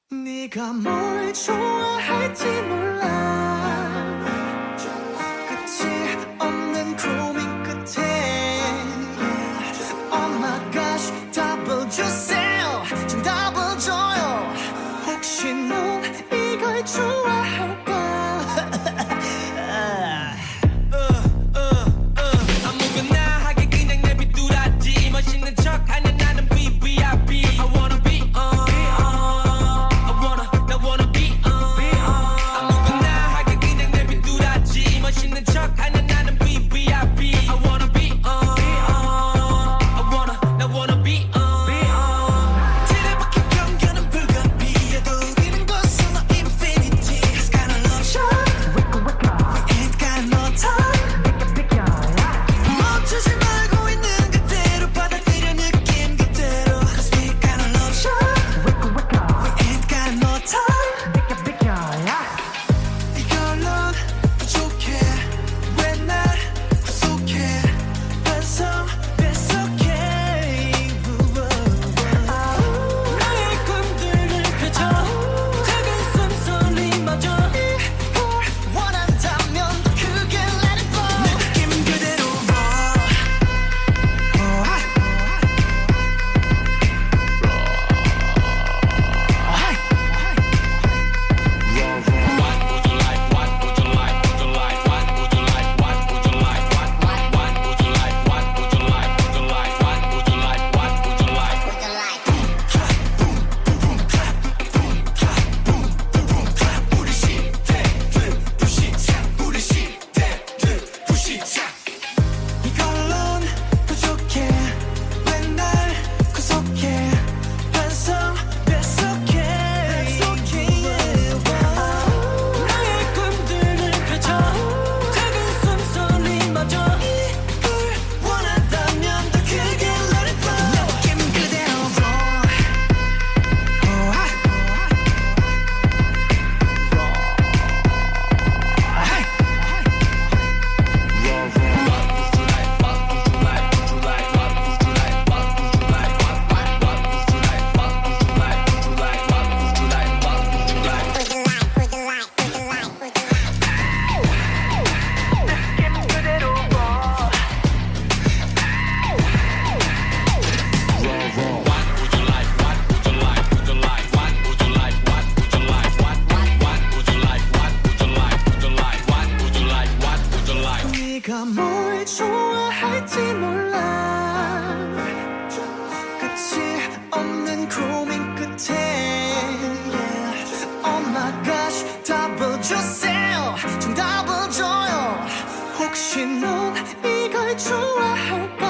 네가 뭘 좋아할지 몰라. 끝이 없는 고민 끝에 Oh my gosh 답을 주세요. 정답을 줘요. 혹시 넌 이걸 좋아할까? 아무거나하게 그냥 내비두라지 멋있는 척하는 나는 VIP I wanna be I wanna be 아무거나하게 그냥 내비두라지 멋있는 척하는 나는 VIP I wanna be I wanna be 틀에박힌 경계는 불가피해도 우리는 벌써 너 infinity. It's kinda love shot. We ain't got no time. 멈추지 말고 있는 그대로 받아들여 느낌 그대로. Cause we kinda love shot. We ain't got no time. 이걸론 부족해. 왜 날 구속해. 반성 뱃속에 나의 꿈들을 펼쳐 작은 숨소리마저 이걸 원한다면 더 크게 let it flow. 느낌 그대로 이걸론 부족해. 왜 날 구속해. 반성 뱃속에 나의 꿈들을 펼쳐 작은 숨소리마저 이걸 원한다면 더 크게 let it flow. 느낌 그대로 네가 뭘 좋아할지 몰라. 끝이 없는 고민 끝에 Oh my gosh 답을 주세요. 정답을 줘요. 혹시 넌 이걸 좋아할까?